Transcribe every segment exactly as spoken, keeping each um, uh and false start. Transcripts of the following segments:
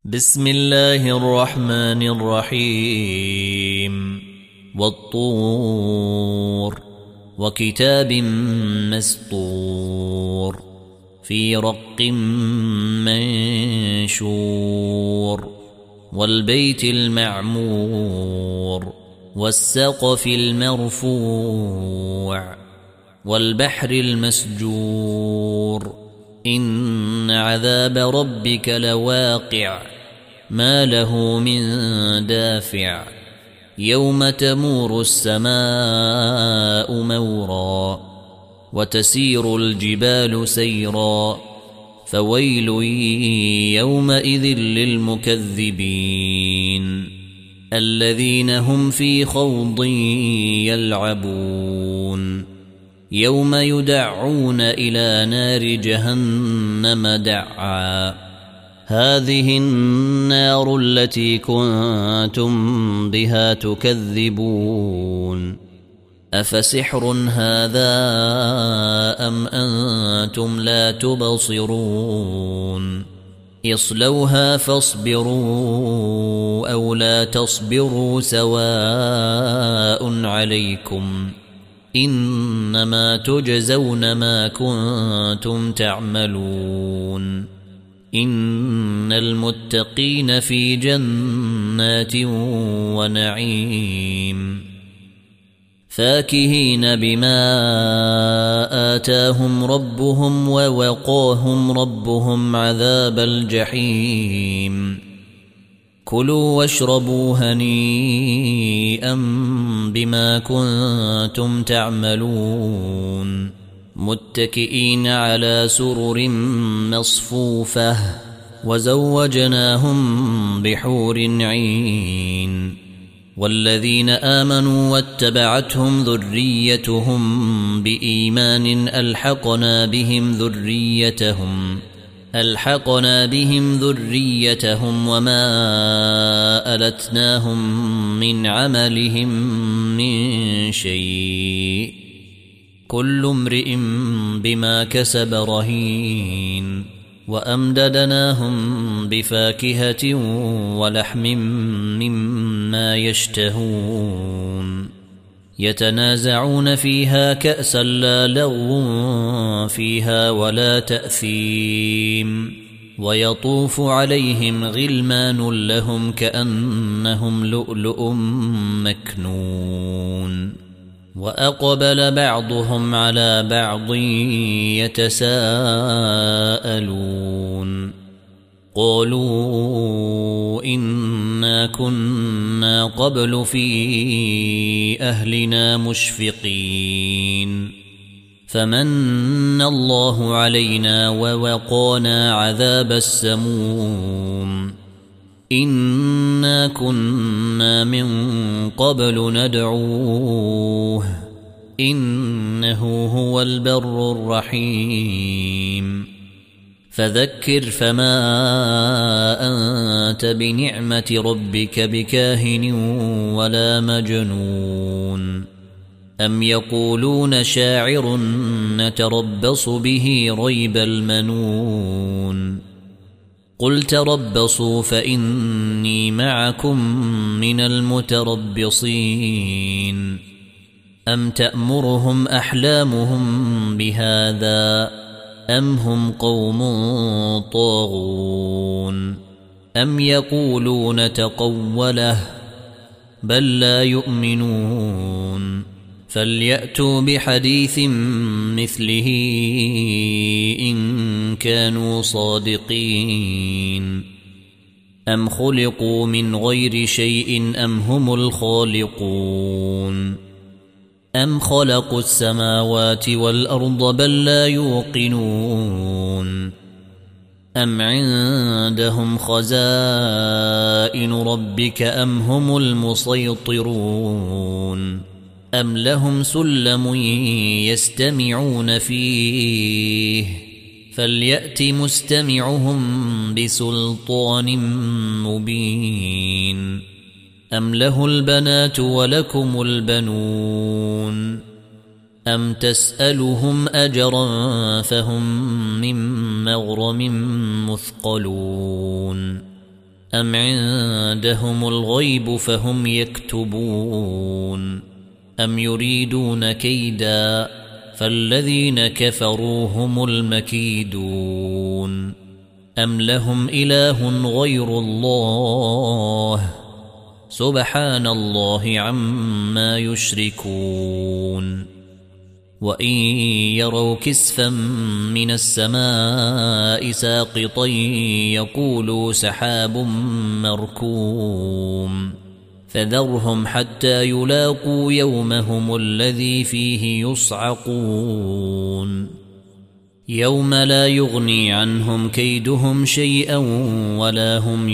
بسم الله الرحمن الرحيم والطور وكتاب مسطور في رق منشور والبيت المعمور والسقف المرفوع والبحر المسجور إن عذاب ربك لواقع ما له من دافع يوم تمور السماء مورا وتسير الجبال سيرا فويل يومئذ للمكذبين الذين هم في خوض يلعبون يوم يدعون إلى نار جهنم دعا هذه النار التي كنتم بها تكذبون أفسحر هذا أم أنتم لا تبصرون اصلوها فاصبروا أو لا تصبروا سواء عليكم إنما تجزون ما كنتم تعملون إن المتقين في جنات ونعيم فاكهين بما آتاهم ربهم ووقاهم ربهم عذاب الجحيم كلوا واشربوا هنيئا بما كنتم تعملون متكئين على سرر مصفوفة وزوجناهم بحور عين والذين آمنوا واتبعتهم ذريتهم بإيمان ألحقنا بهم ذريتهم ألحقنا بهم ذريتهم وما ألتناهم من عملهم من شيء كل امرئ بما كسب رهين وأمددناهم بفاكهة ولحم مما يشتهون يتنازعون فيها كأسا لا لغو فيها ولا تأثيم ويطوف عليهم غلمان لهم كأنهم لؤلؤ مكنون وأقبل بعضهم على بعض يتساءلون قالوا إنا كنا قبل في أهلنا مشفقين فمن الله علينا ووقانا عذاب السموم إنا كنا من قبل ندعوه إنه هو البر الرحيم فذكر فما أنت بنعمة ربك بكاهن ولا مجنون أم يقولون شاعر نتربص به ريب المنون قل تربصوا فإني معكم من المتربصين أم تأمرهم أحلامهم بهذا أم هم قوم طاغون أم يقولون تقوله بل لا يؤمنون فليأتوا بحديث مثله إن كانوا صادقين أم خلقوا من غير شيء أم هم الخالقون أم خلقوا السماوات والأرض بل لا يوقنون أم عندهم خزائن ربك أم هم المسيطرون أم لهم سلم يستمعون فيه فليأت مستمعهم بسلطان مبين أم له البنات ولكم البنون أم تسألهم أجرا فهم من مغرم مثقلون أم عندهم الغيب فهم يكتبون أم يريدون كيدا فالذين كفروا هم المكيدون أم لهم إله غير الله سبحان الله عما يشركون وإن يروا كسفا من السماء ساقطا يقولوا سحاب مركوم فذرهم حتى يلاقوا يومهم الذي فيه يصعقون يوم لا يغني عنهم كيدهم شيئا ولا هم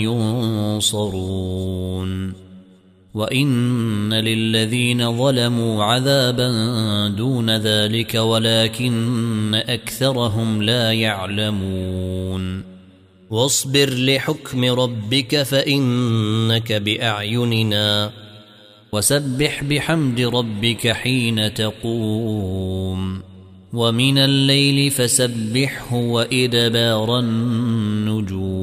ينصرون وإن للذين ظلموا عذابا دون ذلك ولكن أكثرهم لا يعلمون واصبر لحكم ربك فإنك بأعيننا وسبح بحمد ربك حين تقوم ومن الليل فسبحه وإدبار النجوم